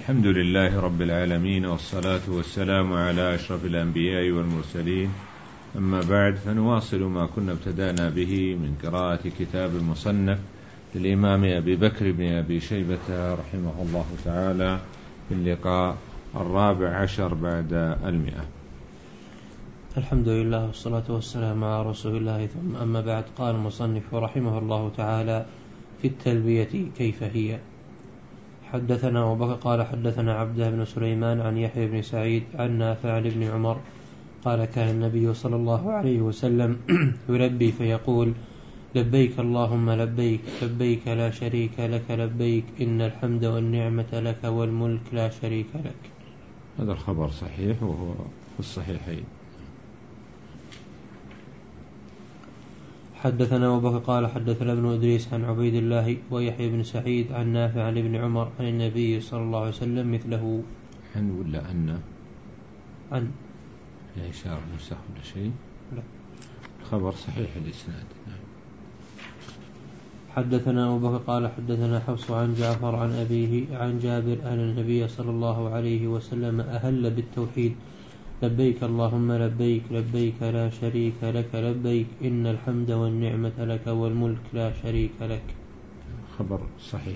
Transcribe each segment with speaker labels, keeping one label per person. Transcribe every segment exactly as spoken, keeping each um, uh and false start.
Speaker 1: الحمد لله رب العالمين، والصلاة والسلام على أشرف الأنبياء والمرسلين. أما بعد، فنواصل ما كنا ابتدأنا به من قراءة كتاب المصنف للإمام أبي بكر بن أبي شيبة رحمه الله تعالى في اللقاء الرابع عشر بعد المئة.
Speaker 2: الحمد لله والصلاة والسلام على رسول الله، ثم أما بعد. قال المصنف رحمه الله تعالى في التلبية كيف هي. حدثنا أبو بكر قال حدثنا عبده بن سليمان عن يحيى بن سعيد عن نافع عن ابن عمر قال كان النبي صلى الله عليه وسلم يلبي فيقول لبيك اللهم لبيك لبيك لا شريك لك لبيك إن الحمد والنعمة لك والملك لا شريك لك.
Speaker 1: هذا الخبر صحيح وهو في الصحيحين.
Speaker 2: حدثنا أبو بكر قال حدثنا ابن إدريس عن عبيد الله ويحيى بن سعيد عن نافع عن ابن عمر عن النبي صلى الله عليه وسلم مثله.
Speaker 1: عن ولا أن
Speaker 2: عن
Speaker 1: لا إشارة نسخ ولا شيء؟
Speaker 2: لا،
Speaker 1: خبر صحيح الإسناد.
Speaker 2: حدثنا أبو بكر قال حدثنا حفص عن جعفر عن أبيه عن جابر أن النبي صلى الله عليه وسلم أهل بالتوحيد لبيك اللهم لبيك لبيك لا شريك لك لبيك إن الحمد والنعمة لك والملك لا شريك لك.
Speaker 1: خبر صحيح.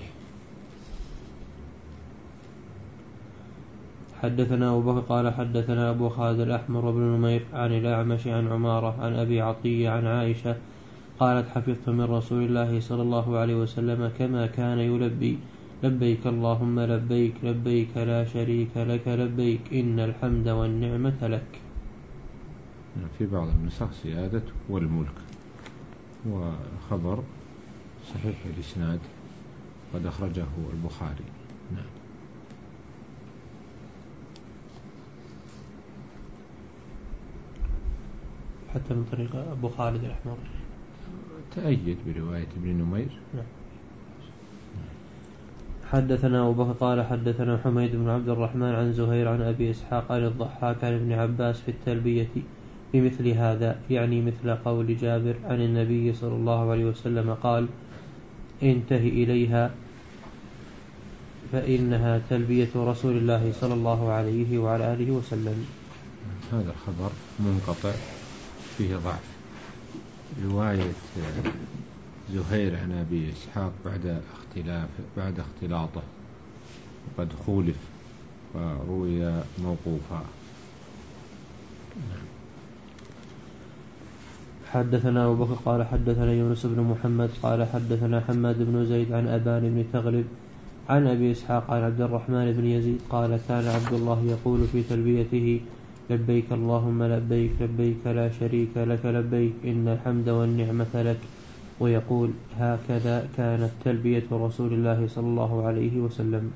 Speaker 2: حدثنا أبو بكر قال حدثنا أبو خالد الأحمر بن نمير عن الأعمش عن عمارة عن أبي عطية عن عائشة قالت حفظت من رسول الله صلى الله عليه وسلم كما كان يلبي لبيك اللهم لبيك لبيك لا شريك لك لبيك إن الحمد والنعمة لك.
Speaker 1: في بعض النسخ زيادة والملك، وخبر صحيح الإسناد قد أخرجه البخاري. نعم.
Speaker 2: حتى من طريق أبو خالد الأحمر
Speaker 1: تأيد برواية ابن نمير.
Speaker 2: نعم. حدثنا أبو بكر قال حدثنا حميد بن عبد الرحمن عن زهير عن أبي إسحاق عن الضحاك عن ابن عباس في التلبية بمثل هذا، يعني مثل قول جابر عن النبي صلى الله عليه وسلم قال انتهي إليها فإنها تلبية رسول الله صلى الله عليه وعلى آله وسلم.
Speaker 1: هذا الخبر منقطع فيه ضعف. رواية زهير عن أبي إسحاق بعد اختلاف بعد اختلاطه وقد خولف وروي موقوفا.
Speaker 2: حدثنا أبو بكر قال حدثنا يونس بن محمد قال حدثنا حماد بن زيد عن أبان بن تغلب عن أبي إسحاق عن عبد الرحمن بن يزيد قال كان عبد الله يقول في تلبيته لبيك اللهم لبيك لبيك لا شريك لك لبيك إن الحمد والنعمة لك، ويقول هكذا كانت تلبية رسول الله صلى الله عليه وسلم.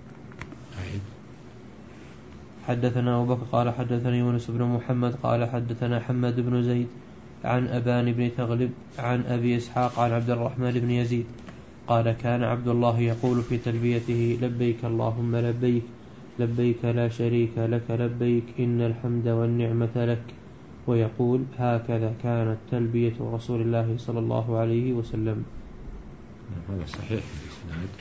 Speaker 2: حدثنا أبو بكر قال حدثنا يونس بن محمد قال حدثنا حماد بن زيد عن أبان بن تغلب عن أبي إسحاق عن عبد الرحمن بن يزيد قال كان عبد الله يقول في تلبيته لبيك اللهم لبيك لبيك لا شريك لك لبيك إن الحمد والنعمة لك، ويقول هكذا كانت تلبية رسول الله صلى الله عليه وسلم.
Speaker 1: هذا صحيح الإسناد.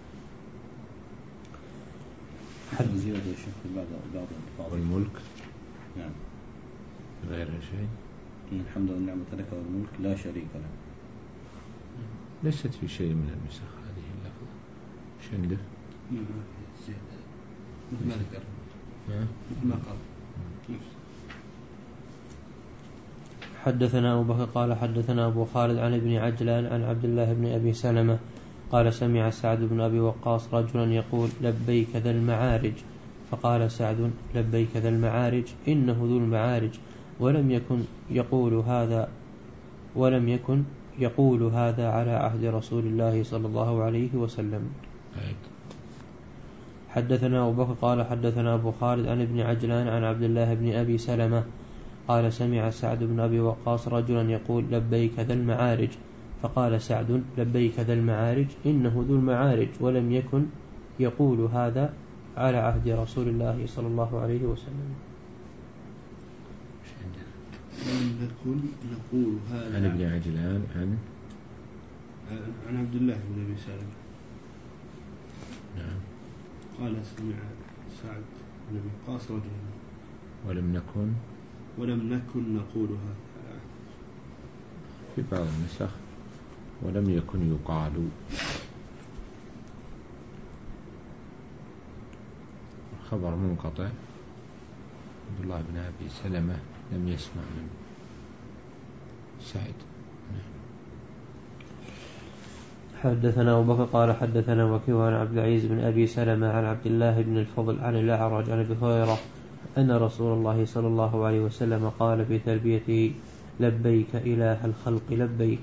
Speaker 3: حد زيادة الشيخ في بعض بعض الألفاظ.
Speaker 1: والملك
Speaker 3: نعم
Speaker 1: غير شيء.
Speaker 3: إن الحمد والنعمة لك والملك لا شريك له.
Speaker 1: ليست في شيء من النسخ هذه اللفظة. ايش عندك؟
Speaker 3: مثل ما ذكر مثل ما قال.
Speaker 2: حدثنا أبو بكر قال حدثنا أبو خالد عن ابن عجلان عن عبد الله بن أبي سلمة قال سمع سعد بن أبي وقاص رجلا يقول لبيك ذا المعارج، فقال سعد لبيك ذا المعارج إنه ذو المعارج ولم يكن يقول هذا ولم يكن يقول هذا على عهد رسول الله صلى الله عليه وسلم. حدثنا أبو بكر قال حدثنا أبو خالد عن ابن عجلان عن عبد الله بن أبي سلمة قال سمع سعد بن أبي وقاص رجلا يقول لبيك ذا المعارج، فقال سعد لبيك ذا المعارج إنه ذو المعارج ولم يكن يقول هذا على عهد رسول الله صلى الله عليه وسلم.
Speaker 4: لم نكن نقول هذا
Speaker 1: عن ابن عجلان عن
Speaker 4: عن عبد الله بن أبي سلمة.
Speaker 1: نعم.
Speaker 4: قال سمع سعد لم يقاس رجلا
Speaker 1: ولم نكن
Speaker 4: ولم نكن نقولها
Speaker 1: في بعض النسخ ولم يكن يقال. خبر منقطع عبد الله بن أبي سلمة لم يسمع من سعد.
Speaker 2: حدثنا أبو بكر قال حدثنا وكيع عن عبد العزيز بن أبي سلمة عن عبد الله بن الفضل عن الأعرج عن أبي هريرة أن رسول الله صلى الله عليه وسلم قال في تلبيته لبيك إله الخلق لبيك.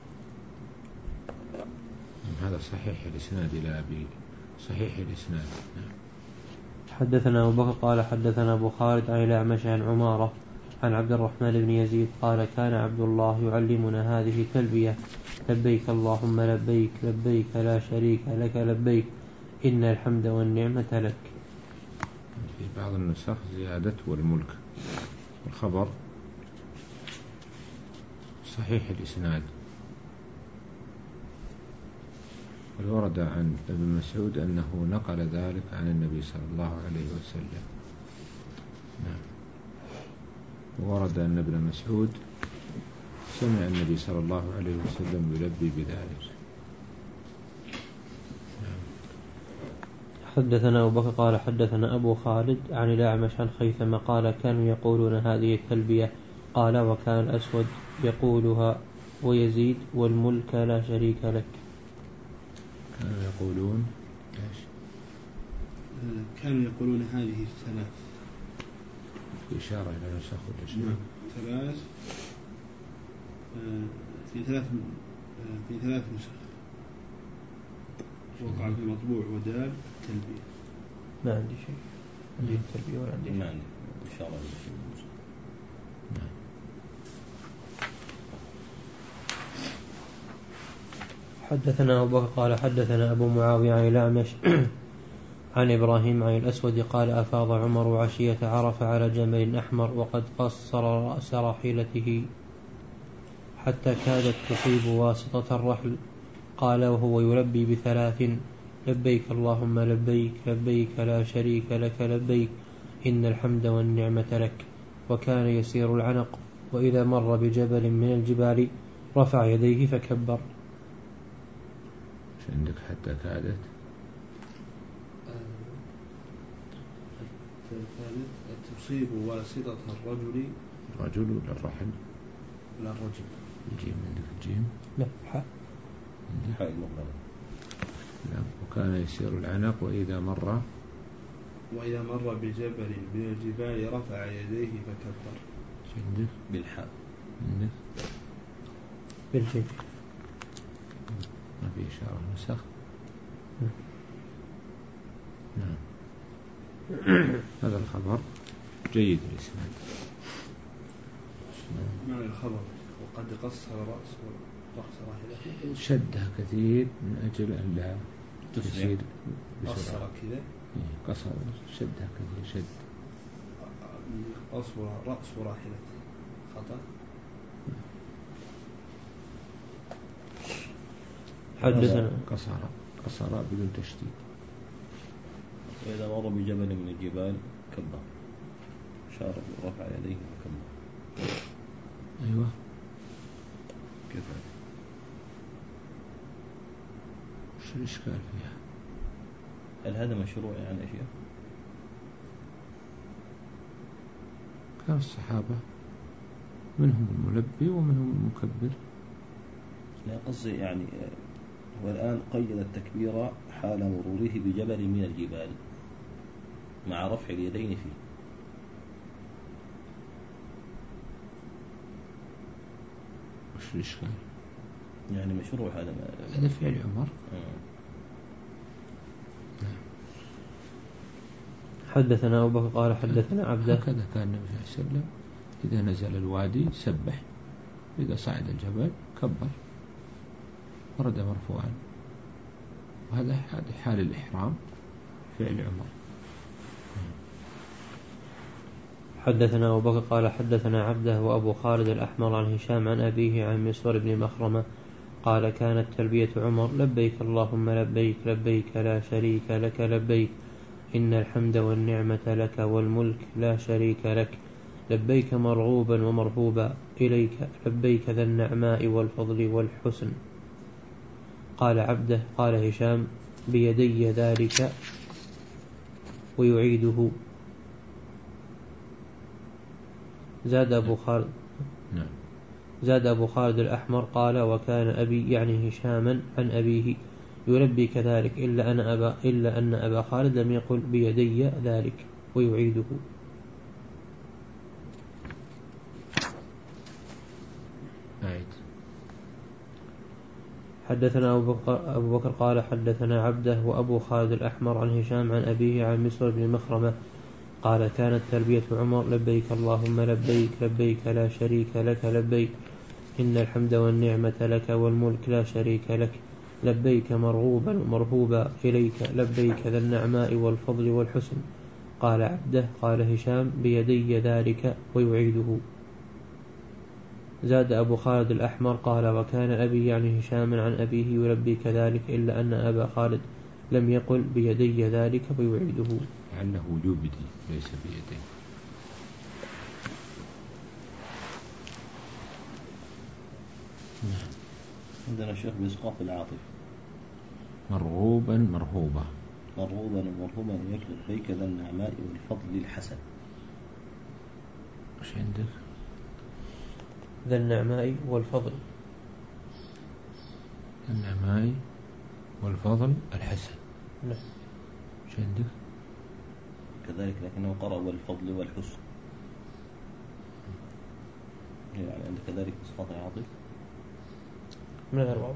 Speaker 1: هذا صحيح الإسناد إلى أبي صحيح الإسناد.
Speaker 2: حدثنا أبو بكر قال حدثنا أبو خالد عن الأعمش عن عمارة عن عبد الرحمن بن يزيد قال كان عبد الله يعلمنا هذه تلبية لبيك اللهم لبيك لبيك لا شريك لك لبيك إن الحمد والنعمة لك.
Speaker 1: في بعض النسخ زيادة والملك. الخبر صحيح الإسناد. ورد عن ابن مسعود أنه نقل ذلك عن النبي صلى الله عليه وسلم. نعم. ورد أن ابن مسعود سمع النبي صلى الله عليه وسلم يلبي بذلك. نعم.
Speaker 2: حدثنا أبو بكر قال حدثنا أبو خالد عن الأعمش عن خيثمة قال كانوا يقولون هذه التلبية قال وكان الأسود يقولها ويزيد والملك لا شريك لك.
Speaker 1: كانوا يقولون إيش؟
Speaker 4: كانوا يقولون هذه الثلاث
Speaker 1: في إشارة إلى نسخ ولا شيء؟
Speaker 4: نعم ثلاث في ثلاث في ثلاث نسخ وقع في مطبوع ودال التلبية.
Speaker 2: ما عندي شيء عندي التلبية ولا عندي
Speaker 3: ما عندي إشارة إلى شيء.
Speaker 1: نعم.
Speaker 2: حدثنا أبو بكر قال حدثنا أبو معاوية عن الأعمش عن إبراهيم عن الأسود قال أفاض عمر عشية عرف على جمل أحمر وقد قصر رأس راحلته حتى كادت تصيب واسطة الرحل قال وهو يلبي بثلاث لبيك اللهم لبيك لبيك لا شريك لك لبيك إن الحمد والنعمة لك. وكان يسير العنق وإذا مر بجبل من الجبال رفع يديه فكبر.
Speaker 1: عندك حتى كادت
Speaker 4: الثالث تصيب واسطة الرجل
Speaker 1: رجل ولا الرحل؟
Speaker 4: لا الرجل.
Speaker 1: الجيم عندك الجيم؟
Speaker 2: لا حاء
Speaker 3: حاء المقدرة.
Speaker 1: لا. وكان يسير العنق وإذا مر
Speaker 4: وإذا مر بجبل من الجبال رفع يديه فكبر.
Speaker 1: عندك
Speaker 3: بالحاء.
Speaker 1: عندك
Speaker 2: بالجيم.
Speaker 1: ما في إشارة نسخ. نعم. هذا الخبر جيد الإسناد.
Speaker 4: معنى الخبر وقد قصر رأس رأس راحلته
Speaker 1: شدها كثير من أجل أن لا تسير
Speaker 4: قصر
Speaker 1: بسرعة.
Speaker 4: كذا
Speaker 1: قصر شدها كثير شد
Speaker 4: قصر رأس راحلته خطأ.
Speaker 2: حدثنا
Speaker 1: قصر قصر بدون تشديد.
Speaker 3: وإذا مر بجبل من الجبال كبر شار رفع يديه وكبر.
Speaker 1: أيوة
Speaker 3: كيف
Speaker 1: وش الإشكال فيها؟
Speaker 3: هل هذا مشروع يعني أشياء؟
Speaker 1: كان الصحابة منهم الملبي ومنهم المكبر.
Speaker 3: لا قصدي يعني والآن قيد التكبير حال مروره بجبل من الجبال مع رفع اليدين فيه.
Speaker 1: وش الإشكال؟
Speaker 3: يعني مشروع هذا
Speaker 1: هذا فعل عمر.
Speaker 2: حدثنا أبو بكر قال حدثنا عبده
Speaker 1: هكذا كان النبي صلى الله عليه وسلم إذا نزل الوادي سبح إذا صعد الجبل كبر ورد مرفوعا. وهذا حال الإحرام فعل عمر.
Speaker 2: حدثنا أبو بكر قال حدثنا عبده وأبو خالد الأحمر عن هشام عن أبيه عن مسور بن مخرمة قال كانت تلبية عمر لبيك اللهم لبيك لبيك لا شريك لك لبيك إن الحمد والنعمة لك والملك لا شريك لك لبيك مرغوبا ومرهوبا إليك لبيك ذا النعماء والفضل والحسن. قال عبده قال هشام بيدي ذلك ويعيده. زاد أبو خالد
Speaker 1: نعم.
Speaker 2: زاد أبو خالد الأحمر قال وكان أبي يعني هشاما عن أبيه يلبي كذلك إلا أن أبا, إلا أن أبا خالد لم يقل بيدي ذلك ويعيده.
Speaker 1: أعيد.
Speaker 2: حدثنا أبو بكر, أبو بكر قال حدثنا عبده وأبو خالد الأحمر عن هشام عن أبيه عن مسور بن مخرمة قال كانت تلبية عمر لبيك اللهم لبيك لبيك لا شريك لك لبيك إن الحمد والنعمة لك والملك لا شريك لك لبيك مرغوبا ومرهوبا إليك لبيك ذا النعماء والفضل والحسن. قال عبده قال هشام بيدي ذلك ويعيده. زاد أبو خالد الأحمر قال وكان أبي يعني هشام عن أبيه يلبي كذلك إلا أن أبا خالد لم يقل بيدي ذلك ويعيده.
Speaker 1: لعله وجوب بدي ليس بيدي.
Speaker 3: عندنا شيخ بإسقاط العاطف
Speaker 1: مرغوبا مرهوبا
Speaker 3: مرغوبا ومرهوبا يكلب بيك ذا النعماء والفضل الحسن.
Speaker 1: وش عندك؟
Speaker 2: ذا النعماء والفضل
Speaker 1: النعماء والفضل الحسن.
Speaker 2: نعم.
Speaker 1: وش عندك؟
Speaker 3: كذلك لكنه قرأ والفضل والحسن يعني عندك كذلك إسقاط العاطف
Speaker 2: من غير واضح.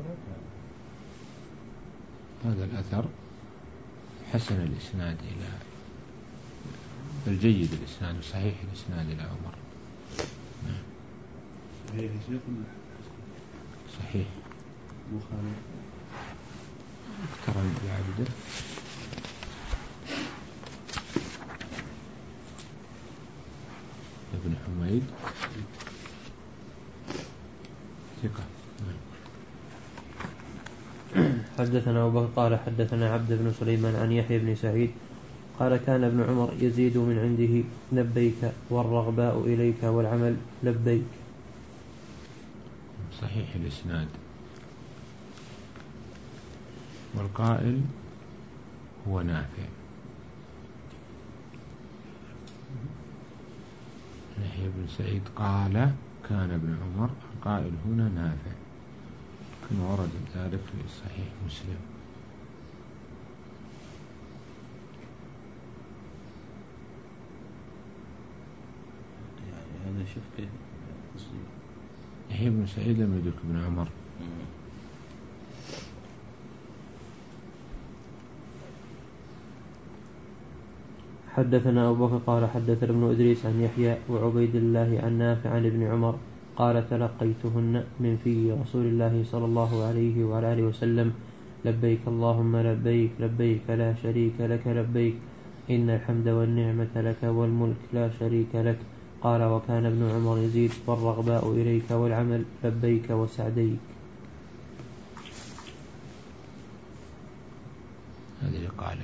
Speaker 1: هذا الأثر حسن الإسناد إلى بل جيد الإسناد وصحيح الإسناد إلى عمر. نعم.
Speaker 4: صحيح شيخ
Speaker 1: صحيح
Speaker 4: بخاري
Speaker 1: اقترن بعبده ابن حميد ثقة.
Speaker 2: حدثنا أبو بكر قال حدثنا عبد بن سليمان عن يحيى بن سعيد قال كان ابن عمر يزيد من عنده لبيك والرغباء إليك والعمل لبيك.
Speaker 1: صحيح الإسناد. والقائل هو نافع. يحيى بن سعيد قال كان ابن عمر القائل هنا نافع كما ورد ذلك في صحيح مسلم.
Speaker 3: يعني هذا شوف كيف
Speaker 1: يحيى بن سعيد لم يدرك ابن عمر.
Speaker 2: حدثنا أبو بكر قال حدثنا ابن إدريس عن يحيى وعبيد الله عن نافع عن ابن عمر قال تلقيتهن من في رسول الله صلى الله عليه وعلى آله وسلم لبيك اللهم لبيك لبيك لا شريك لك لبيك إن الحمد والنعمة لك والملك لا شريك لك. قال وكان ابن عمر يزيد والرغباء إليك والعمل لبيك وسعديك.
Speaker 1: هذا اللي قال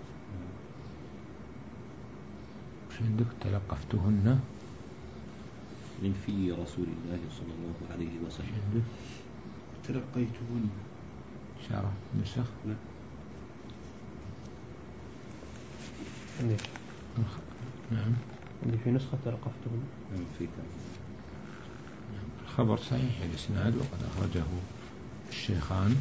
Speaker 1: وش عندك؟ تلقفتهن
Speaker 3: من في رسول الله صلى الله عليه وسلم.
Speaker 4: تلقيتهن
Speaker 1: شارع نسخ.
Speaker 4: لا
Speaker 1: نعم
Speaker 2: عندي في نسخة تلقفتهن.
Speaker 3: نعم فيك.
Speaker 1: الخبر صحيح الإسناد وقد أخرجه الشيخان.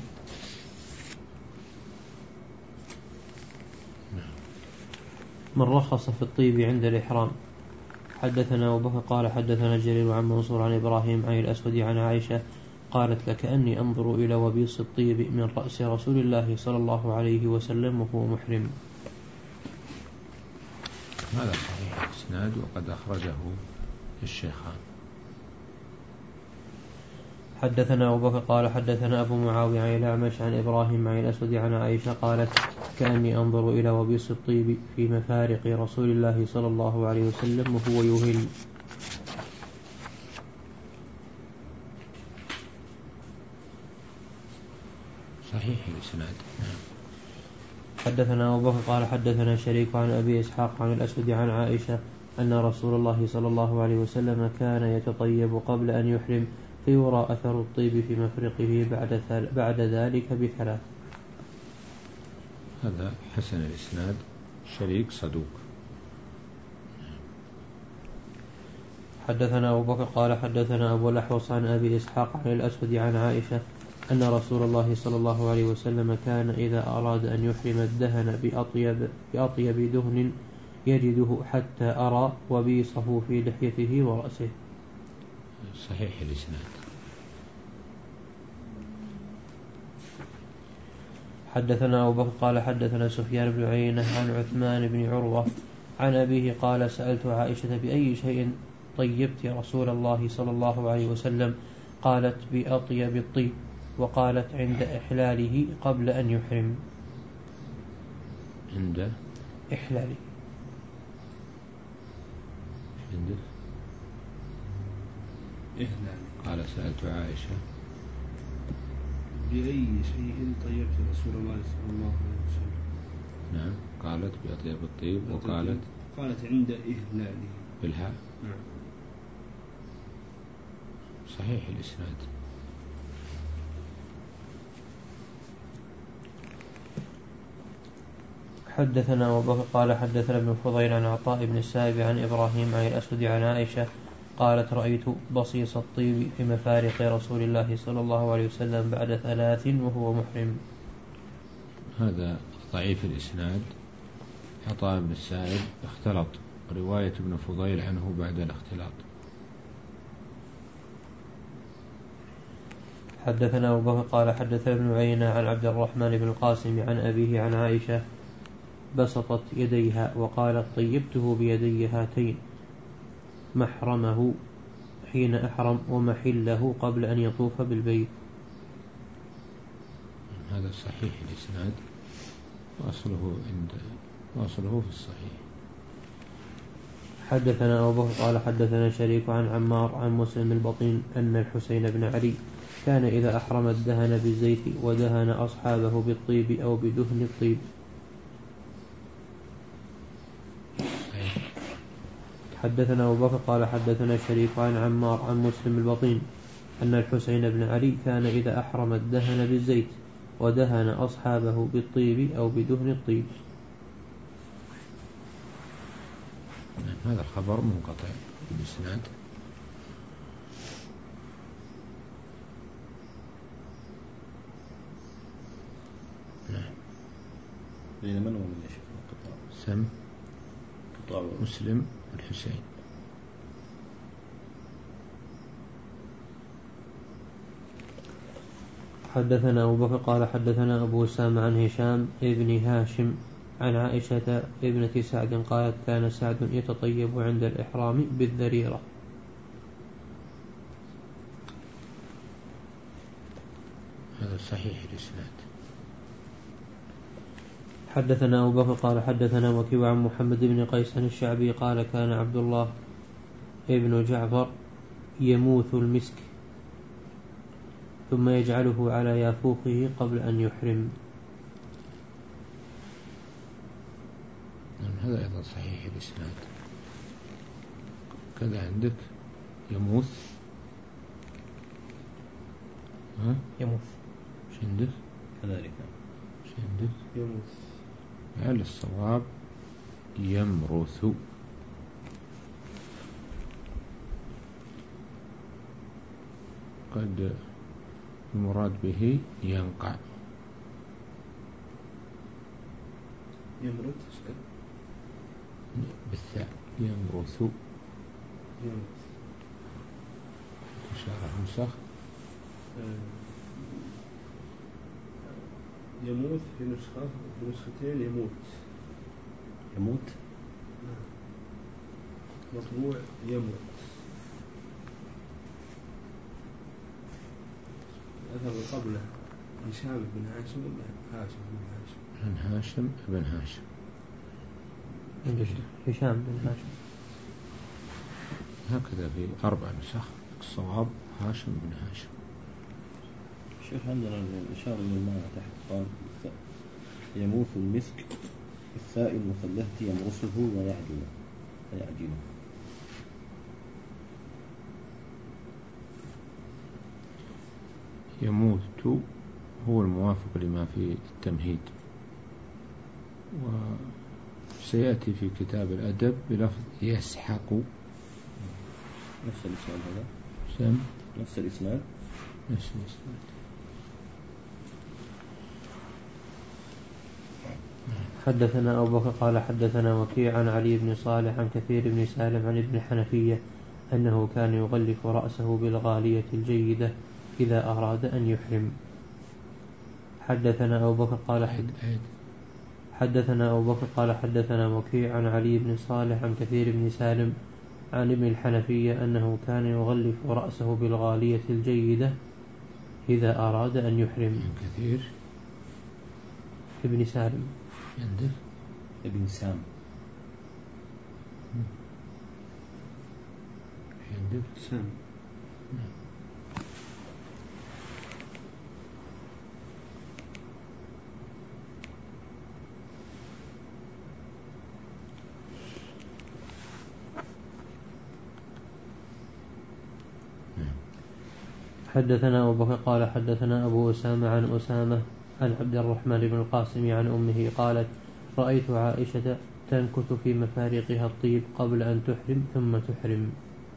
Speaker 2: من رخص في الطيب عند الإحرام. حدثنا أبو بكر قال حدثنا جرير عن منصور عن إبراهيم عن الأسود عن عائشة قالت لكأني أنظر إلى وبيص الطيب من رأس رسول الله صلى الله عليه وسلم وهو محرم.
Speaker 1: هذا صحيح الإسناد وقد أخرجه الشيخان.
Speaker 2: حدثنا أبو بكر قال حدثنا أبو معاوية عن الأعمش عن إبراهيم عن الأسود عن عائشة قالت كأني أنظر إلى وبيص الطيب في مفارق رسول الله صلى الله عليه وسلم وهو يهل.
Speaker 1: صحيح الإسناد.
Speaker 2: حدثنا أبو بكر قال حدثنا شريك عن أبي إسحاق عن الأسود عن عائشة أن رسول الله صلى الله عليه وسلم كان يتطيب قبل أن يحرم فيرى أثر الطيب في مفرقه بعد, بعد ذلك بثلاث.
Speaker 1: هذا حسن الإسناد، شريك صدوق.
Speaker 2: حدثنا أبو بكر قال حدثنا أبو الأحوص عن أبي إسحاق عن الأسود عن عائشة أن رسول الله صلى الله عليه وسلم كان إذا أراد أن يحرم الدهن بأطيب, بأطيب دهن يجده حتى أرى وبيصه في لحيته ورأسه.
Speaker 1: صحيح الإسناد.
Speaker 2: حدثنا أبو بكر قال حدثنا سفيان بن عيينة عن عثمان بن عروة عن أبيه قال سألت عائشة بأي شيء طيبت رسول الله صلى الله عليه وسلم؟ قالت بأطيب الطيب، وقالت عند إحلاله قبل أن يحرم.
Speaker 1: عند
Speaker 2: إحلاله
Speaker 1: عند
Speaker 4: إحلاله.
Speaker 1: قال سألت عائشة
Speaker 4: بأي شيء طيبت رسول الله صلى الله عليه وسلم؟
Speaker 1: نعم، قالت بأطيب الطيب، وقالت
Speaker 4: قالت عند إهلاله
Speaker 1: بالهاء.
Speaker 4: نعم.
Speaker 1: صحيح الإسناد.
Speaker 2: حدثنا أبو بكر قال حدثنا ابن فضيل عن عطاء بن السائب عن إبراهيم عن الأسود عن عائشة قالت رأيت بصيص الطيب في مفارق رسول الله صلى الله عليه وسلم بعد ثلاث وهو محرم.
Speaker 1: هذا ضعيف الإسناد. عطاء بن السائب اختلط، رواية ابن فضيل عنه بعد الاختلاط.
Speaker 2: حدثنا أبو بكر قال حدثنا ابن عيينة عن عبد الرحمن بن القاسم عن أبيه عن عائشة بسطت يديها وقالت طيبته بيدي هاتين محرمه حين أحرم ومحله قبل أن يطوف بالبيت.
Speaker 1: هذا صحيح الإسناد، وأصله عند وأصله في الصحيح.
Speaker 2: حدثنا أبو بكر قال حدثنا شريك عن عمار عن مسلم البطين أن الحسين بن علي كان إذا أحرم الدهن بالزيت ودهن أصحابه بالطيب أو بدهن الطيب. حدثنا أبو بكر قال حدثنا شريك عن عمار عن مسلم البطين أن الحسين بن علي كان إذا أحرم الدهن بالزيت ودهن أصحابه بالطيب أو بدهن الطيب.
Speaker 1: هذا الخبر منقطع بالإسناد.
Speaker 3: بين من ومن يشوف القطاع؟
Speaker 1: سم
Speaker 3: قطاع
Speaker 1: مسلم الحسين.
Speaker 2: حدثنا أبو بكر قال حدثنا أبو أسامة عن هشام ابن هاشم عن عائشة ابنة سعد قالت كان سعد يتطيب عند الإحرام بالذريرة.
Speaker 1: هذا صحيح الإسناد.
Speaker 2: حدثنا أبو بكر قال حدثنا وكيع عن محمد بن قيس الشعبي قال كان عبد الله ابن جعفر يموث المسك ثم يجعله على يافوخه قبل أن يحرم.
Speaker 1: هذا أيضا صحيح الإسناد. كذا عندك يموث. ها؟
Speaker 2: يموث.
Speaker 1: ايش عندك؟
Speaker 3: كذلك.
Speaker 1: ايش عندك؟
Speaker 4: يموث.
Speaker 1: على الصواب يمرث. قد المراد به ينقع.
Speaker 4: يمرث
Speaker 1: بالثاء يمرث.
Speaker 4: يمرث.
Speaker 1: شرح نسخ.
Speaker 4: يموت في نسخة في نسختين يموت.
Speaker 3: يموت.
Speaker 4: مطبوع يموت. أثر قبله هشام بن هاشم ولا هاشم بن هاشم؟
Speaker 1: عن هاشم بن هاشم.
Speaker 2: هشام بن هاشم.
Speaker 1: هكذا في أربع نسخ. الصواب هاشم بن هاشم.
Speaker 3: شيخ عندنا الإشارة للمعنى تحت قال يموث المسك الثاء المثلثة يمرسه ويعجنه ويعجنه.
Speaker 1: يموت هو الموافق لما في التمهيد، وسيأتي في كتاب الأدب بلفظ يسحق.
Speaker 3: نفس الإسناد هذا؟
Speaker 1: سم
Speaker 3: نفس الإسناد؟
Speaker 1: نفس الإسناد.
Speaker 2: حدثنا أبو بكر قال حدثنا وكيع عن علي بن صالح عن كثير بن سالم عن ابن حنفية أنه كان يغلف رأسه بالغالية الجيدة إذا أراد أن يحرم. حدثنا أبو بكر قال حدثنا أبو بكر قال حدثنا وكيع عن علي بن صالح عن كثير بن سالم عن ابن الحنفية أنه كان يغلف رأسه بالغالية الجيدة إذا أراد أن يحرم.
Speaker 1: كثير
Speaker 2: ابن سالم
Speaker 1: عندك
Speaker 3: ابن سام
Speaker 1: عندك
Speaker 4: سام.
Speaker 2: حدثنا أبو بكر قال حدثنا أبو أسامة عن أسامة عن عبد الرحمن بن القاسم عن أمه قالت رأيت عائشة تنكث في مفارقها الطيب قبل أن تحرم ثم تحرم.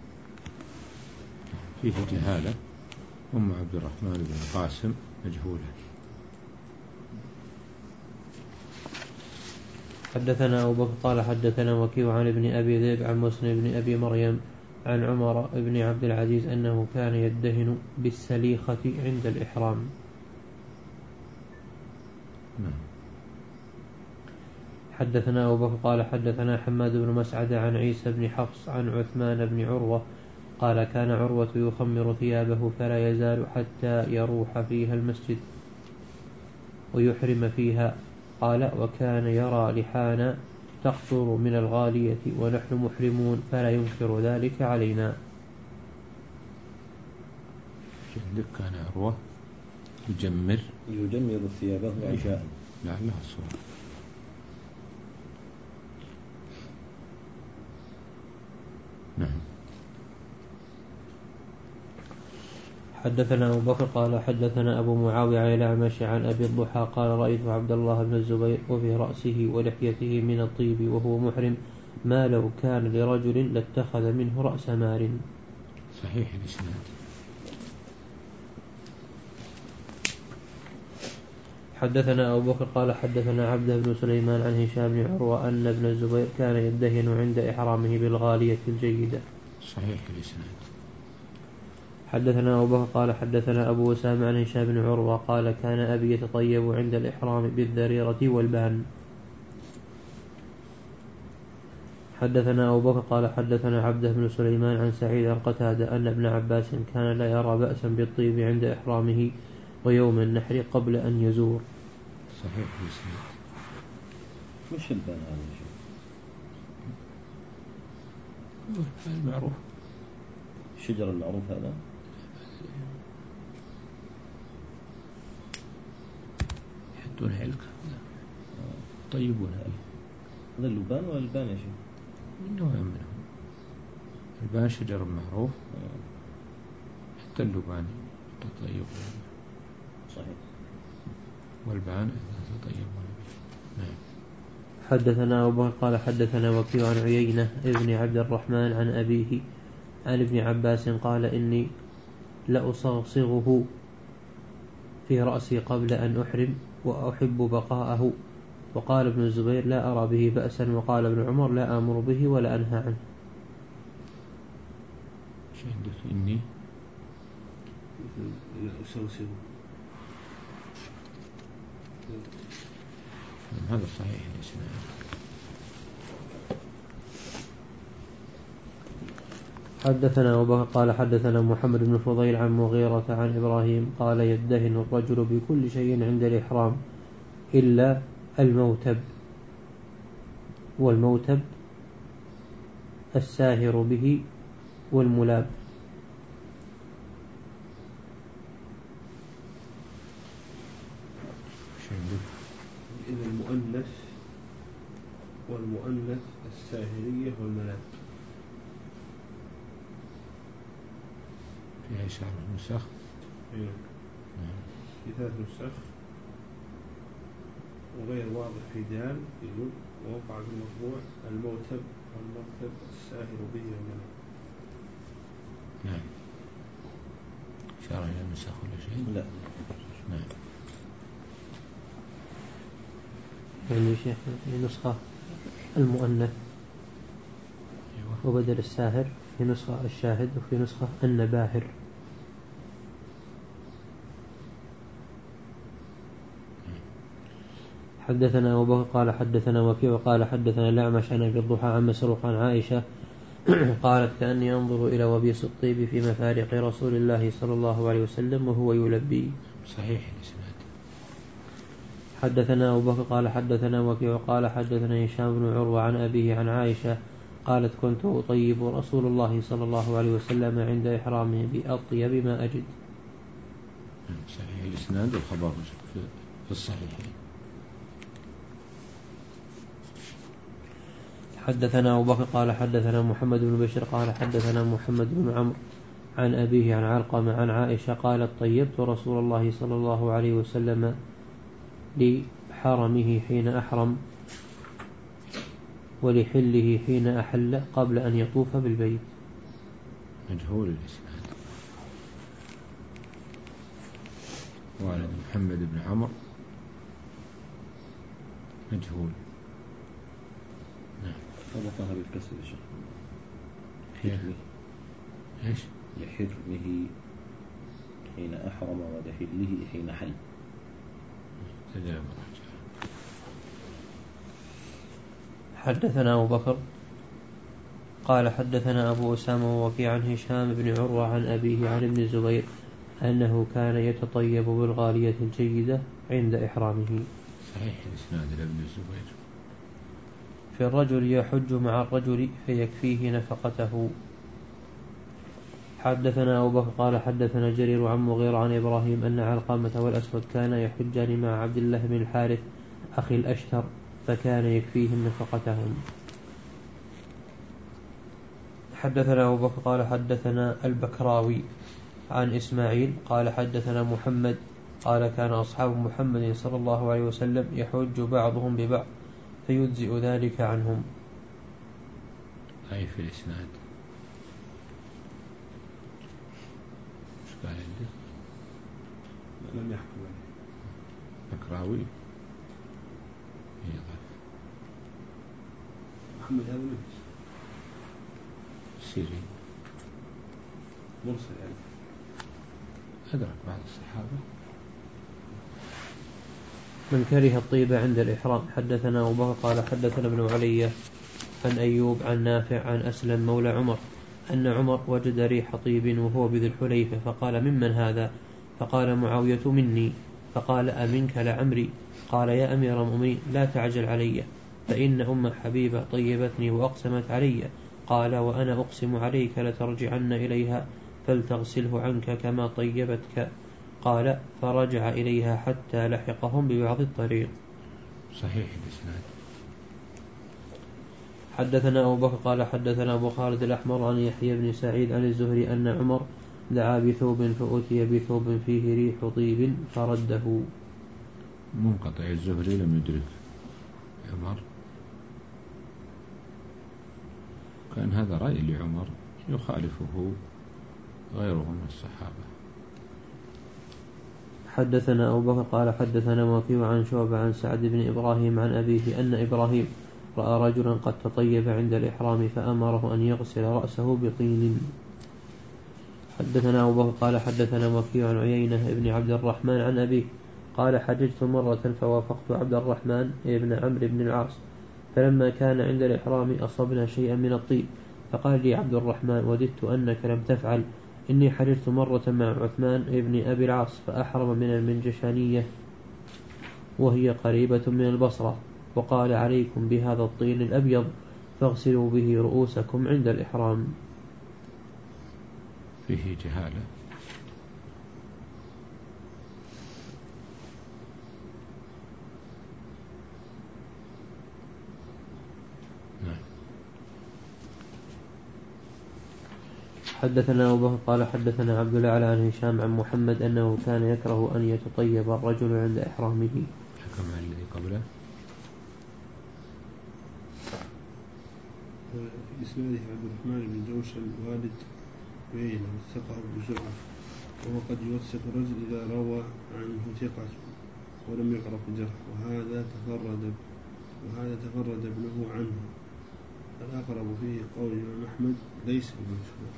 Speaker 1: فيه جهالة. أم عبد الرحمن بن القاسم مجهولة.
Speaker 2: حدثنا أبو بكر قال حدثنا وكيع عن ابن أبي ذئب عن مسلم بن أبي مريم عن عمر بن عبد العزيز أنه كان يدهن بالسليخة عند الإحرام. حدثنا أبو بكر قال حدثنا حماد بن مسعد عن عيسى بن حفص عن عثمان بن عروة قال كان عروة يخمر ثيابه فلا يزال حتى يروح فيها المسجد ويحرم فيها. قال وكان يرى لحانا تقطر من الغالية ونحن محرمون فلا ينكر ذلك علينا.
Speaker 1: كان عروة يجمر
Speaker 3: يجمر ثيابه عشاء
Speaker 1: لعلها الصورة. نعم.
Speaker 2: حدثنا أبو بكر قال حدثنا أبو معاوية عن الأعمش عن أبي الضحى قال رأيت عبد الله بن الزبير وفي رأسه ولحيته من الطيب وهو محرم ما لو كان لرجل لاتخذ منه رأس مال.
Speaker 1: صحيح الإسناد.
Speaker 2: حدثنا أبو بكر قال حدثنا عبد بن سليمان عن هشام بن عروة أن ابن الزبير كان يدهن عند إحرامه بالغالية الجيدة.
Speaker 1: صحيح الإسناد.
Speaker 2: حدثنا أبو بكر قال حدثنا أبو أسامة عن هشام بن عروة قال كان أبي يتطيب عند الإحرام بالذريرة والبان. حدثنا أبو بكر قال حدثنا عبد بن سليمان عن سعيد عن قتادة أن ابن عباس كان لا يرى بأسا بالطيب عند إحرامه ويوم النحر قبل أن يزور.
Speaker 1: صحيح الإسناد.
Speaker 3: مش البان هذا الشيء
Speaker 1: المعروف
Speaker 3: الشجر المعروف هذا
Speaker 1: يحطون علك طيبون
Speaker 3: هذا اللبان ولا البان يا شيخ؟
Speaker 1: من نوع منهم. البان شجر معروف حتى اللبان تطيب
Speaker 3: صحيح
Speaker 1: والبان تطيبون. نعم.
Speaker 2: حدثنا أبو بكر قال حدثنا وكيع عن عيينة ابن عبد الرحمن عن أبيه عن ابن عباس قال إني لأصغصغه في رأسي قبل أن أحرم وأحب بقاءه. وقال ابن الزبير لا أرى به بأسا. وقال ابن عمر لا آمر به ولا أنهى عنه.
Speaker 1: شهدت إني
Speaker 4: أسوسه.
Speaker 1: هذا صحيح الإسناد.
Speaker 2: حدثنا أبو بكر قال حدثنا محمد بن فضيل عن مغيرة عن إبراهيم قال يدهن الرجل بكل شيء عند الإحرام إلا الموتب، والموتب الساهر به والملاب.
Speaker 4: إذا والمؤنث الساهرية والملاك.
Speaker 1: فيها شعر نسخ
Speaker 4: في ثلاث نسخ وغير واضح في دال يقول ووقع في المطبوع الموتب والمكتب الساهر به والملاك.
Speaker 1: نعم. شعر إلى نسخ ولا شيء؟
Speaker 3: لا.
Speaker 1: نعم.
Speaker 2: يعني شيخ في نسخة المؤنث
Speaker 1: أيوة.
Speaker 2: وبدل الساهر في نسخة الشاهد وفي نسخة النباهر. حدثنا أبو بكر قال حدثنا وكيع وقال حدثنا الأعمش عن أبي الضحى عن مسروق عن عائشة قالت كأني أنظر إلى وبيص الطيب في مفارق رسول الله صلى الله عليه وسلم وهو يلبي.
Speaker 1: صحيح الإسناد.
Speaker 2: حدثنا أبو بكر قال حدثنا وكيع قال حدثنا هشام بن عروة عن أبيه عن عائشة قالت كنت أطيب رسول الله صلى الله عليه وسلم عند إحرامه بأطيب ما أجد.
Speaker 1: صحيح الإسناد والخبر في الصحيحين.
Speaker 2: حدثنا أبو بكر قال حدثنا محمد بن بشر قال حدثنا محمد بن عمرو عن أبيه عن علقمة عن عائشة قالت طيبت رسول الله صلى الله عليه وسلم لحرمه حين أحرم ولحله حين أحل قبل أن يطوف بالبيت.
Speaker 1: مجهول الإسناد. والد محمد بن عمرو مجهول.
Speaker 3: نعم. طبقها بالكسر يا شيخ.
Speaker 1: حرمه. ايش؟
Speaker 3: لحرمه حين أحرم ولحله حين حل.
Speaker 2: حدثنا أبو بكر قال حدثنا أبو أسامة ووكيع عن هشام بن عروة عن أبيه عن ابن الزبير أنه كان يتطيب بالغالية الجيدة عند إحرامه.
Speaker 1: صحيح الإسناد لابن الزبير.
Speaker 2: في الرجل يحج مع الرجل فيكفيه نفقته. حدثنا أبو بكر قال حدثنا جرير عن مغيرة عن إبراهيم أن علقمة والأسود كان يحجان مع عبد الله بن الحارث أخي الأشتر فكان يكفيهم نفقتهم. حدثنا أبو بكر قال حدثنا البكراوي عن إسماعيل قال حدثنا محمد قال كان أصحاب محمد صلى الله عليه وسلم يحج بعضهم ببعض فيجزئ ذلك عنهم.
Speaker 1: أي في الإسناد قال عنده
Speaker 4: لم يحكم عليه
Speaker 1: بكراوي
Speaker 4: محمد هذا نفس
Speaker 1: سيري
Speaker 4: مرسل يعني
Speaker 1: أدرك بعض الصحابة.
Speaker 2: من كره الطيب عند الإحرام. حدثنا أبو بكر قال حدثنا ابن علي عن أيوب عن نافع عن أسلم مولى عمر أن عمر وجد ريح طيب وهو بذي الحليفة فقال ممن هذا؟ فقال معاوية مني. فقال أمنك لعمري؟ قال يا أمير المؤمنين لا تعجل علي فإن أم حبيبة طيبتني وأقسمت علي. قال وأنا أقسم عليك لترجعن إليها فلتغسله عنك كما طيبتك. قال فرجع إليها حتى لحقهم ببعض الطريق.
Speaker 1: صحيح الإسناد.
Speaker 2: حدثنا أبو بكر قال حدثنا أبو خالد الأحمر عن يحيى بن سعيد عن الزهري أن عمر دعا بثوب فأتي بثوب فيه ريح طيب فرده.
Speaker 1: منقطع الزهري لم يدرك عمر. كان هذا رأي لعمر يخالفه غيره من الصحابة.
Speaker 2: حدثنا أبو بكر قال حدثنا وكيع عن شعبة عن سعد بن إبراهيم عن أبيه أن إبراهيم رأى رجلا قد تطيب عند الإحرام فأمره أن يغسل رأسه بطين. حدثنا أبو بكر قال حدثنا وكيع عن عيينة ابن عبد الرحمن عن أبيه قال حججت مرة فوافقت عبد الرحمن ابن عمرو بن العاص فلما كان عند الإحرام أصبنا شيئا من الطيب فقال لي عبد الرحمن وددت أنك لم تفعل إني حججت مرة مع عثمان ابن أبي العاص فأحرم من المنجشانية وهي قريبة من البصرة وقال عليكم بهذا الطين الأبيض فاغسلوا به رؤوسكم عند الإحرام.
Speaker 1: فيه جهالة.
Speaker 2: حدثنا أبو بكر قال حدثنا عبد الأعلى عن هشام عن محمد أنه كان يكره أن يتطيب الرجل عند إحرامه.
Speaker 1: حكم على الذي قبله.
Speaker 4: في إسناده عبد الرحمن بن جوشن والد عيينة وثقه بجرعة، وهو قد يوثق الرجل إذا روى عنه ثقة ولم يعرف الجرح، وهذا تفرد وهذا تفرد ابنه عنه. الأقرب فيه قول الإمام أحمد ليس بمشهور.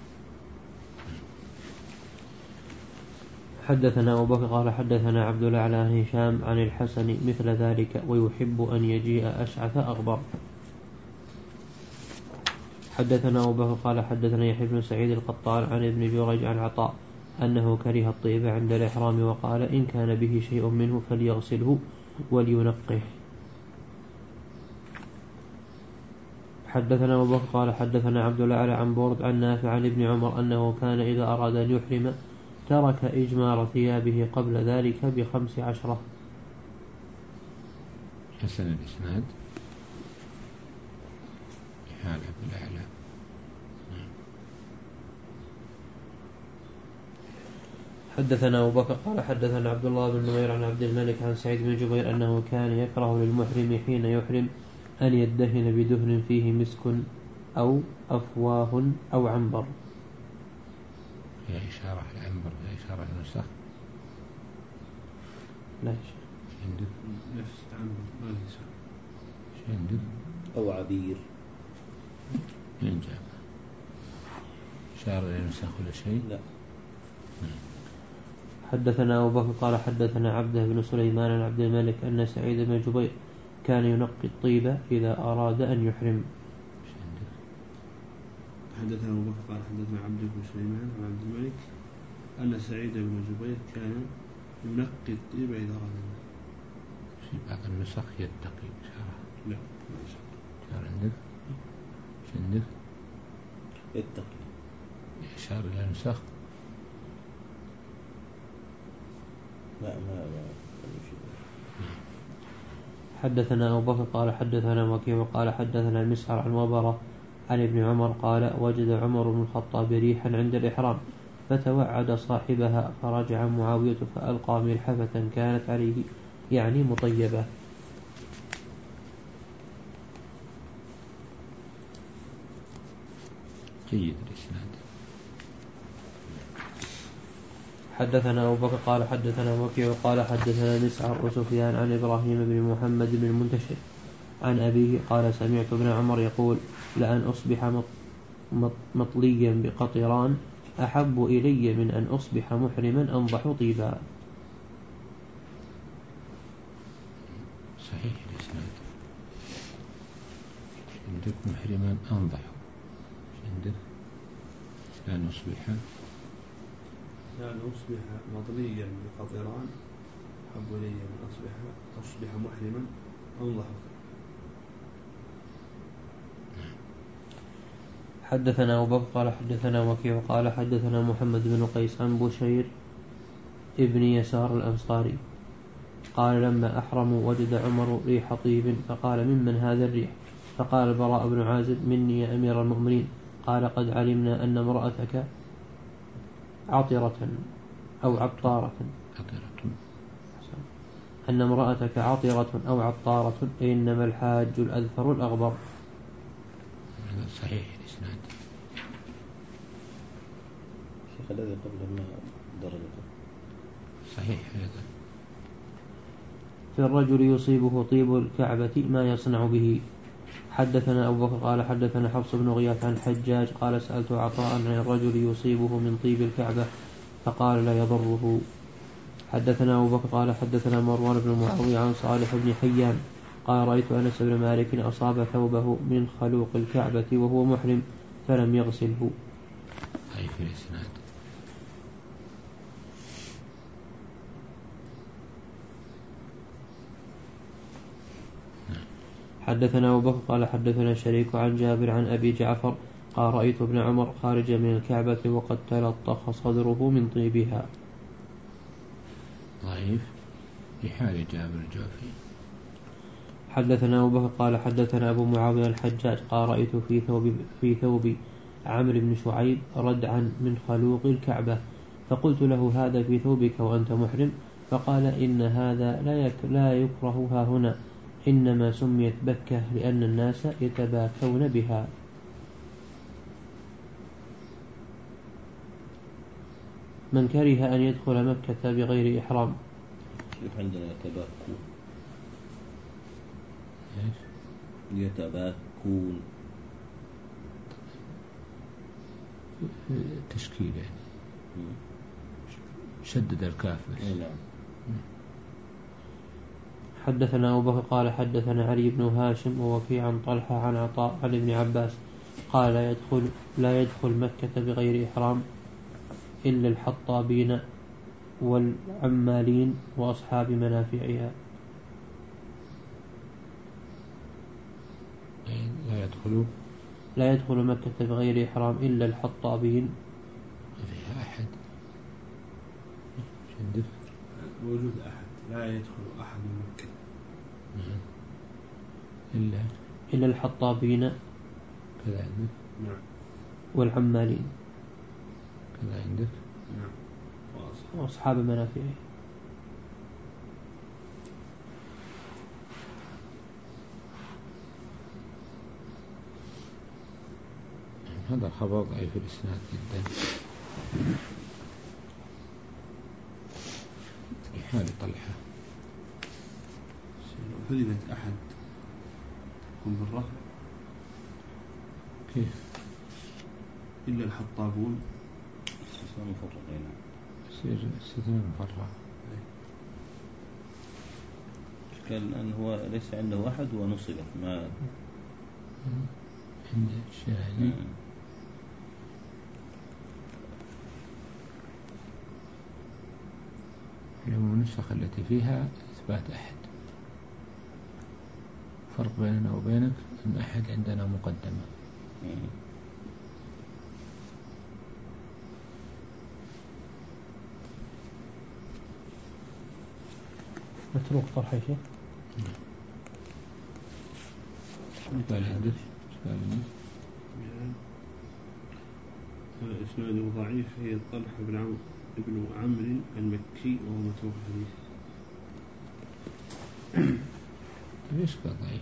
Speaker 2: حدثنا أبو بكر قال حدثنا عبد الأعلى عن هشام عن الحسن مثل ذلك، ويحب أن يجيء أشعث أغبر. حدثنا أبو بكر قال حدثنا يحيى بن سعيد القطان عن ابن جريج عن عطاء أنه كره الطيب عند الإحرام، وقال إن كان به شيء منه فليغسله ولينقه. حدثنا أبو بكر قال حدثنا عبد الأعلى عن بورد عن نافع عن ابن عمر أنه كان إذا أراد أن يحرم ترك إجمار ثيابه قبل ذلك بخمس عشرة.
Speaker 1: حسن الإسناد حال عبد الأعلى.
Speaker 2: حدثنا أبو بكر قال حدثنا عبد الله بن نمير عن عبد الملك عن سعيد بن جبير أنه كان يكره للمحرم حين يحرم أن يدهن بدهن فيه مسك أو أفواه أو عنبر.
Speaker 1: في إشارة العنبر، في إشارة النسخ.
Speaker 2: لا شيء
Speaker 1: عندك
Speaker 4: نفس عنبر ما له
Speaker 1: شيء عندك
Speaker 3: أو عبير.
Speaker 1: من جاب إشارة النسخ ولا شيء؟
Speaker 3: لا.
Speaker 2: حدثنا أبو بكر قال حدثنا عبده بن سليمان عن عبد الملك أن سعيد بن جبير كان ينقي الطيب إذا أراد أن يحرم.
Speaker 4: حدثنا أبو بكر قال حدثنا عبد بن سليمان عن عبد الملك أن سعيد بن جبير كان ينقي الطيب إذا أراد.
Speaker 1: في بعض النسخ يتقي إشارة.
Speaker 4: لا
Speaker 1: إشارة عندك؟ إيش عندك؟
Speaker 3: يتقي
Speaker 1: إشارة إلى نسخ.
Speaker 3: لا ما ما
Speaker 2: حدثنا أبو بكر قال حدثنا وكيع قال حدثنا المسعر عن وبرة عن ابن عمر قال وجد عمر بن الخطاب ريحا عند الإحرام فتوعد صاحبها فرجع معاوية فألقى ملحفة كانت عليه يعني مطيبة.
Speaker 1: جيد الإسناد.
Speaker 2: حدثنا أبو بكر قال حدثنا وكيع قال حدثنا مسعر وسفيان عن إبراهيم بن محمد بن المنتشر عن أبيه قال سمعت ابن عمر يقول لأن أصبح مطليا بقطران أحب إلي من أن أصبح محرما أنضح طيبا.
Speaker 1: صحيح الإسناد. عندك محرما أنضح، عندك لأن أصبح
Speaker 4: لأن أصبح مطليا بقطران أحب إلي من أصبح أصبح محرما أنضح.
Speaker 2: حدثنا أبو بكر قال حدثنا وكيع قال حدثنا محمد بن قيس عن بشير ابن يسار الأنصاري قال لما أحرموا وجد عمر ريح طيب فقال ممن هذا الريح؟ فقال البراء بن عازب مني يا أمير المؤمنين. قال قد علمنا أن امرأتك عطرة أو عطارة
Speaker 1: عطرة
Speaker 2: أن امرأتك عطرة أو عطارة إنما الحاج الأذفر الأغبر.
Speaker 1: هذا صحيح الإسناد.
Speaker 3: الشيخ الذي قبل ما درجته
Speaker 1: صحيح هذا.
Speaker 2: في الرجل يصيبه طيب الكعبة ما يصنع به. حدثنا أبو بكر قال حدثنا حفص بن غياث عن حجاج قال سألت عطاء عن الرجل يصيبه من طيب الكعبة فقال لا يضره. حدثنا أبو بكر قال حدثنا مروان بن معاوية عن صالح بن حيان قال رأيت أنس بن مالك أصاب ثوبه من خلوق الكعبة وهو محرم فلم يغسله.
Speaker 1: أي في الإسناد.
Speaker 2: حدثنا أبو بكر قال حدثنا شريك عن جابر عن أبي جعفر قال رأيت ابن عمر خارجا من الكعبة وقد تلطخ صدره من طيبها.
Speaker 1: ضعيف في حال جابر الجوفي.
Speaker 2: حدثنا أبو بكر قال حدثنا أبو معاوية الحجاج قال رأيت في ثوب في ثوب عمرو بن شعيب ردعا من خلوق الكعبة، فقلت له هذا في ثوبك وأنت محرم؟ فقال إن هذا لا, يك لا يكره ها هنا، إنما سميت بكة لأن الناس يتباكون بها. من كره أن يدخل مكة بغير إحرام.
Speaker 3: كيف عندنا يتباكون؟ يتباكون
Speaker 1: تشكيل يعني شدد الكاف.
Speaker 3: نعم.
Speaker 2: حدثنا أبو بكر قال حدثنا علي بن هاشم ووكيع عن طلحة عن عطاء عن ابن عباس قال لا يدخل, لا يدخل مكة بغير إحرام إلا الحطابين والعمالين وأصحاب منافعها.
Speaker 1: لا يدخل
Speaker 2: لا يدخل مكة بغير إحرام إلا الحطابين.
Speaker 1: ما فيها أحد عندك
Speaker 4: موجود أحد لا يدخل أحد من مكة
Speaker 1: إلا
Speaker 2: إلا الحطابين
Speaker 1: كذا عندك.
Speaker 4: نعم.
Speaker 2: والعمالين
Speaker 1: كذا عندك.
Speaker 4: نعم.
Speaker 2: وأصحاب منافعه.
Speaker 1: هذا الخبر ضعيف الإسناد جدا في حال طلحة.
Speaker 4: كلمة أحد تكون بالرفع
Speaker 1: كيف؟
Speaker 4: إلا الحطابون
Speaker 3: استثناء مفرغين
Speaker 1: يصير استثناء مفرغ.
Speaker 3: كان أن هو ليس عنده أحد ونصبت ما
Speaker 1: عند الشاهد. النسخ التي فيها إثبات أحد. فرق بيننا وبينك أن أحد عندنا مقدمة.
Speaker 2: متروك طرح يا شيخ.
Speaker 1: قال عندك قال
Speaker 4: إسناده ضعيف. هي طلحة بن عمرو ابن عمرو المكي وهو متروك حديث.
Speaker 1: ليش قال ضعيف؟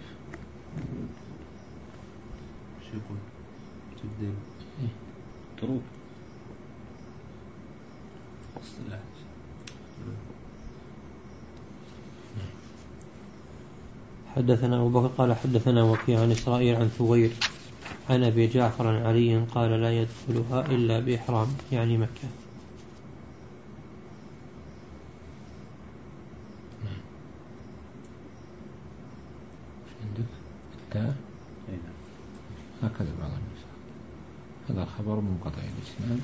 Speaker 4: شو يقول؟ جدا
Speaker 3: تروك
Speaker 4: اصطلاح.
Speaker 2: حدثنا أبو بكر قال حدثنا وكيع عن إسرائيل عن ثوير عن أبي جعفر عن علي قال لا يدخلها إلا بإحرام يعني مكة.
Speaker 1: عندك التاء هكذا بعض النسخ. هذا الخبر منقطع الإسناد.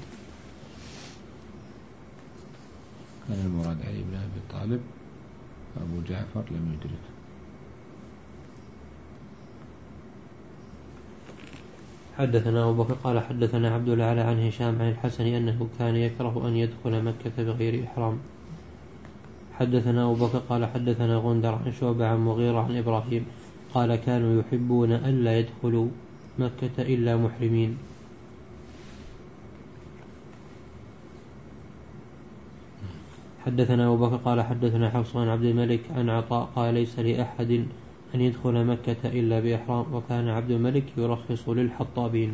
Speaker 1: كان المراد علي بن أبي طالب أبو جعفر لم يدرك.
Speaker 2: حدثنا أبو بكر قال حدثنا عبد الأعلى عن هشام عن الحسن أنه كان يكره أن يدخل مكة بغير إحرام. حدثنا أبو بكر قال حدثنا غندر عن شعبة عن مغيرة عن إبراهيم قال كانوا يحبون أن لا يدخلوا مكة إلا محرمين. حدثنا أبو بكر قال حدثنا حفص عن عبد الملك عن عطاء قال ليس لأحد أن يدخل مكة إلا بإحرام وكان عبد الملك يرخص للحطابين.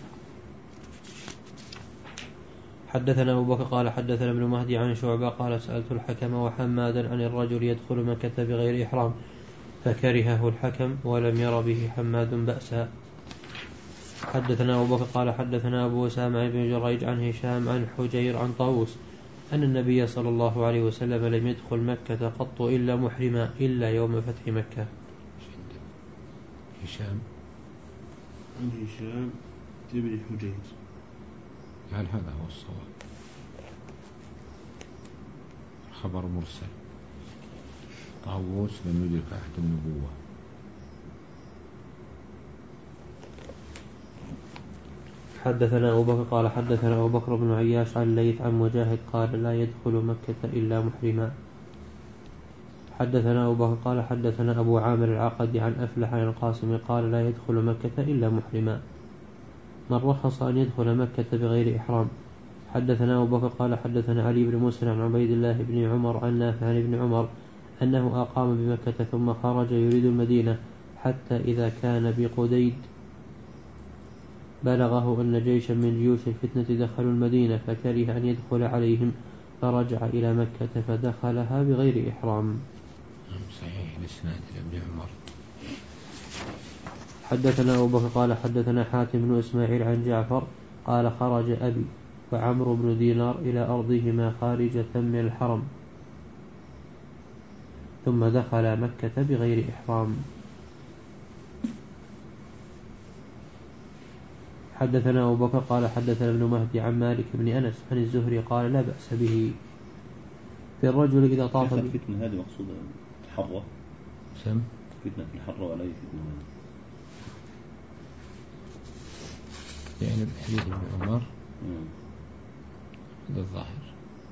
Speaker 2: حدثنا أبو بكر قال حدثنا ابن مهدي عن شعبة قال سألت الحكم وحمادا عن الرجل يدخل مكة بغير إحرام فكرهه الحكم ولم ير به حماد بأسا. حدثنا أبو بكر قال حدثنا أبو أسامة بن جريج عن هشام عن حجير عن طاووس أن النبي صلى الله عليه وسلم لم يدخل مكة قط إلا محرما إلا يوم فتح مكة.
Speaker 1: هشام
Speaker 4: عن هشام ابن حجير.
Speaker 1: هل هذا هو الصواب؟ خبر مرسل طاووس لم يدرك أحد النبوة.
Speaker 2: حدثنا أبو بكر قال حدثنا أبو بكر بن عياش عن الليث عن مجاهد قال لا يدخل مكة إلا محرما. حدثنا أبو بكر قال حدثنا أبو عامر العقدي عن أفلح عن القاسم قال لا يدخل مكة إلا محرما. من رخص أن يدخل مكة بغير إحرام. حدثنا أبو بكر قال حدثنا علي بن مسلم عن عبيد الله بن عمر عن نافع عن ابن عمر أنه أقام بمكة ثم خرج يريد المدينة حتى إذا كان بقديد بلغه أن جيشا من جيوش الفتنة دخلوا المدينة فكره أن يدخل عليهم فرجع إلى مكة فدخلها بغير إحرام.
Speaker 1: صحيح الإسناد لابن عمر.
Speaker 2: حدثنا أبو بكر قال حدثنا حاتم بن إسماعيل عن جعفر قال خرج أبي وعمرو بن دينار إلى أرضهما خارجة من الحرم ثم دخل مكة بغير إحرام. حدثنا أبو بكر قال حدثنا ابن مهدي عن مالك بن أنس عن الزهري قال لا بأس به في الرجل إذا طاف.
Speaker 3: الفتنة هذه مقصودة الحرة
Speaker 1: سم
Speaker 3: فتنة الحرة ولا أي فتنة
Speaker 1: يعني بحديث ابن عمر هذا الظاهر.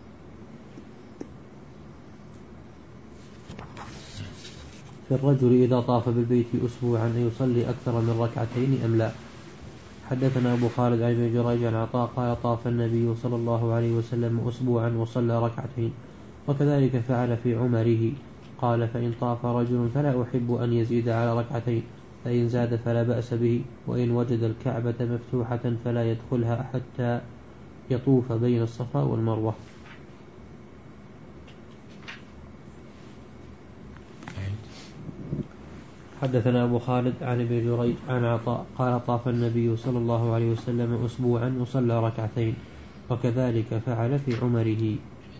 Speaker 2: في الرجل إذا طاف بالبيت أسبوعا أن يصلي أكثر من ركعتين أم لا. حدثنا أبو خالد عن ابن جريج عن عطاء قال طاف النبي صلى الله عليه وسلم أسبوعا وصلى ركعتين وكذلك فعل في عمره. قال فإن طاف رجل فلا أحب أن يزيد على ركعتين فإن زاد فلا بأس به وإن وجد الكعبة مفتوحة فلا يدخلها حتى يطوف بين الصفا والمروة. حدثنا أبو خالد عن ابن جريج عن عطاء قال طاف النبي صلى الله عليه وسلم أسبوعا وصلى ركعتين وكذلك فعل في عمره.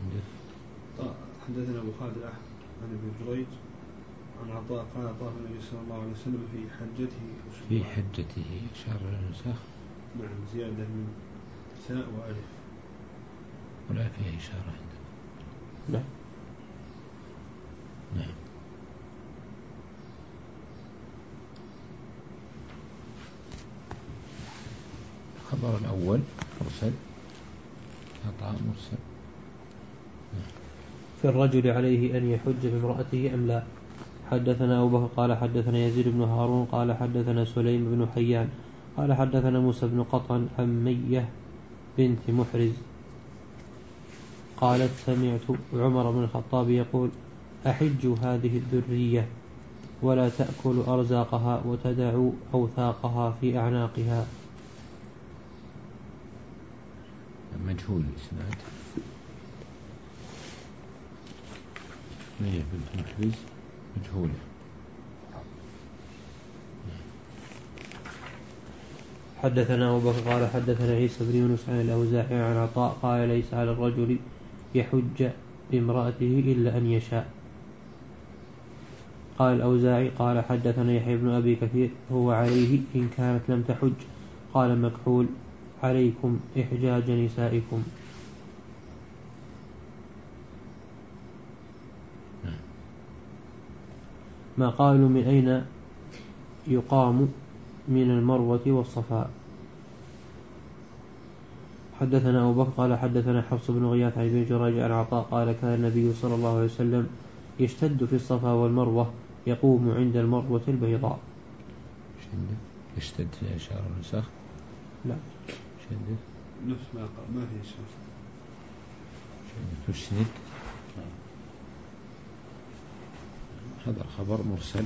Speaker 4: حدثنا أبو خالد عن ابن جريج عن عطاء قال طاف النبي صلى الله عليه وسلم في حجته
Speaker 1: في حجته إشارة للنسخ.
Speaker 4: نعم زيادة من ساء وألف
Speaker 1: ولا فيها إشارة عندنا.
Speaker 2: لا
Speaker 1: نعم. الخبر الأول مرسل عطاء مرسل.
Speaker 2: في الرجل عليه أن يحج بامرأته أم لا. حدثنا أبو بكر قال حدثنا يزيد بن هارون قال حدثنا سليم بن حيان قال حدثنا موسى بن قطن عن مية بنت محرز قالت سمعت عمر بن الخطاب يقول أحج هذه الذرية ولا تأكل أرزاقها وتدع أوثاقها في أعناقها.
Speaker 1: مجهول الإسناد. مية بنت محرز مجهولة.
Speaker 2: حدثنا أبو بكر قال حدثنا عيسى بن يونس عن الأوزاعي عن عطاء قال ليس على الرجل يحج بامرأته إلا أن يشاء. قال الأوزاعي قال حدثنا يحيى بن أبي كثير هو عليه إن كانت لم تحج. قال مكحول عليكم إحجاج نسائكم. ما قالوا من أين يقام من المروة والصفاء. حدثنا أبو بكر قال حدثنا حفص بن غياث عن ابن جريج عن عطاء قال كان النبي صلى الله عليه وسلم يشتد في الصفا والمروة يقوم عند المروة البيضاء.
Speaker 1: يشتد في إشارة نسخ.
Speaker 2: لا
Speaker 1: شدد
Speaker 4: نفس ما قال ما في إشارة.
Speaker 1: تسند. هذا الخبر مرسل.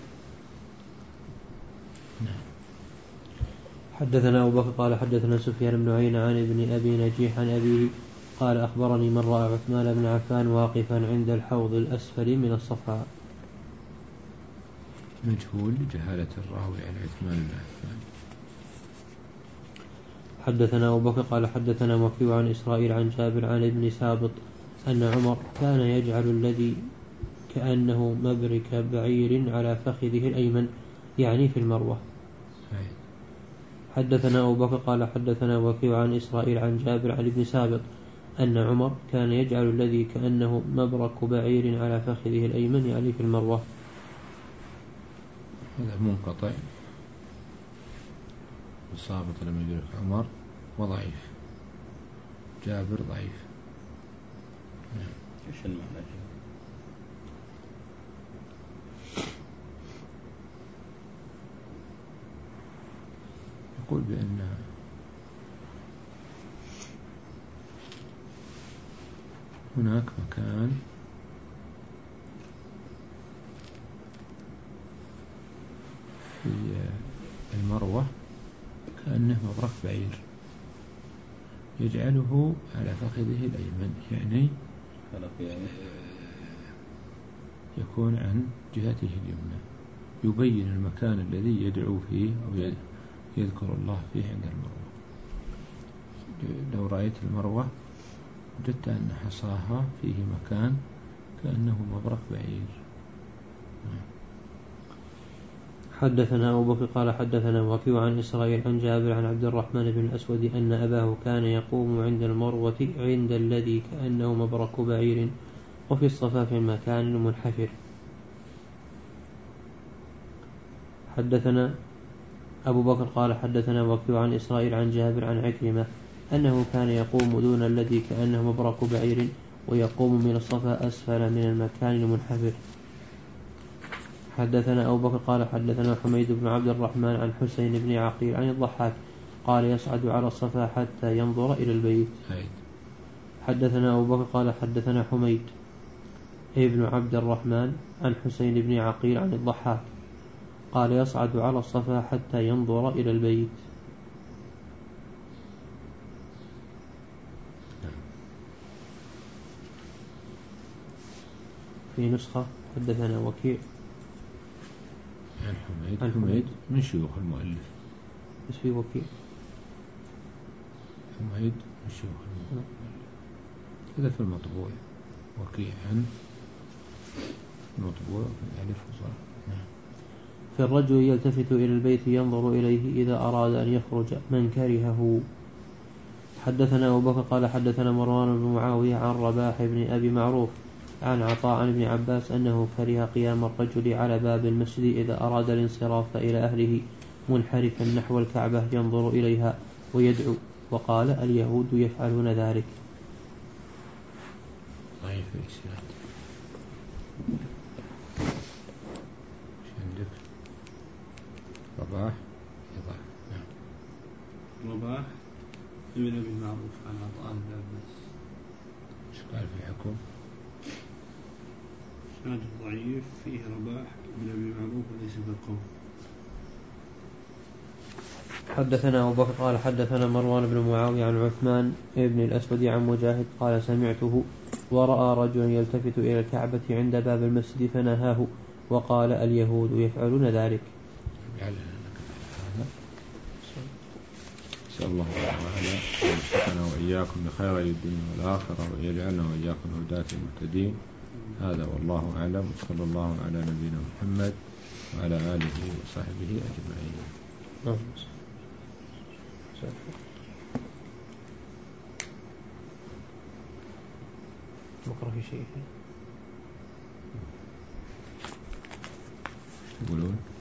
Speaker 1: نعم.
Speaker 2: حدثنا أبو بكر قال حدثنا سفيان بن عيينة عن ابن أبي نجيح عن أبيه قال أخبرني من رأى عثمان بن عفان واقفا عند الحوض الأسفل من الصفا.
Speaker 1: مجهول جهالة الراوي عن عثمان بن عفان.
Speaker 2: حدثنا أبو بكر قال حدثنا وكيع عن إسرائيل عن جابر عن ابن سابط أن عمر كان يجعل الذي كأنه مبرك بعير على فخذه الأيمن يعني في المروة. حدثنا أبو بكر قال حدثنا وكيع عن إسرائيل عن جابر عن ابن سابط أن عمر كان يجعل الذي كأنه مبرك بعير على فخذه الأيمن يعني في المروة.
Speaker 1: هذا منقطع. الصابط لم يدرك عمر وضعيف. جابر ضعيف.
Speaker 3: نعم. ايش المعنى؟
Speaker 1: يقول بأن هناك مكان في المروة كأنه مبرك بعير يجعله على فخذه الأيمن، يعني يكون عن جهته اليمنى، يبين المكان الذي يدعو فيه أو يذكر الله فيه عند المروة. لو رأيت المروة وجدت أن حصاها فيه مكان كأنه مبرك بعير.
Speaker 2: حدثنا أبو بكر قال حدثنا وكيع عن إسرائيل عن جابر عن عبد الرحمن بن الأسود أن أباه كان يقوم عند المروة عند الذي كأنه مبرك بعير وفي الصفا في المكان المنحفر. حدثنا أبو بكر قال حدثنا وكيع عن إسرائيل عن جابر عن عكرمة أنه كان يقوم دون الذي كأنه مبرك بعير ويقوم من الصفا أسفل من المكان المنحفر. حدثنا أبو بكر قال حدثنا حميد بن عبد الرحمن عن حسين بن عقيل عن الضحاك قال يصعد على الصفا حتى ينظر إلى البيت. حدثنا أبو بكر قال حدثنا حميد ابن عبد الرحمن عن حسين بن عقيل عن الضحاك قال يصعد على الصفا حتى ينظر إلى البيت. في نسخة حدثنا وكيع
Speaker 1: عن حميد, عن حميد من شيوخ المؤلف،
Speaker 2: بس في وكيع
Speaker 1: حميد من شيوخ المؤلف كذا في المطبوع وكيع عن المطبوع الألف وصار.
Speaker 2: في الرجل يلتفت إلى البيت ينظر إليه إذا أراد أن يخرج من كرهه. حدثنا أبو بكر قال حدثنا مروان بن معاوية عن رباح بن أبي معروف عن عطاء عن ابن عباس أنه كره قيام الرجل على باب المسجد إذا أراد الانصراف إلى أهله منحرفا نحو الكعبة ينظر إليها ويدعو، وقال اليهود يفعلون ذلك.
Speaker 1: ضعيف الإسناد. عندك رباح يضع
Speaker 4: نعم رباح ابن أبي معروف عن عطاء بن عباس.
Speaker 1: ايش قال في الحكم؟
Speaker 4: إسناد ضعيف فيه رباح ابن أبي معروف وليس بالقوم.
Speaker 2: حدثنا أبو بكر قال حدثنا مروان بن معاوية عن عثمان ابن الأسود عن مجاهد قال سمعته ورأى رجلا يلتفت إلى الكعبة عند باب المسجد فنهاه وقال اليهود يفعلون ذلك.
Speaker 1: نسأل الله تعالى أن يوفقنا وإياكم بخير الدنيا والآخرة ويجعلنا وإياكم هداة المهتدين. هذا والله أعلم، صلى الله على نبينا محمد وعلى آله وصحبه أجمعين.
Speaker 2: بكرة في شيء
Speaker 1: يقولون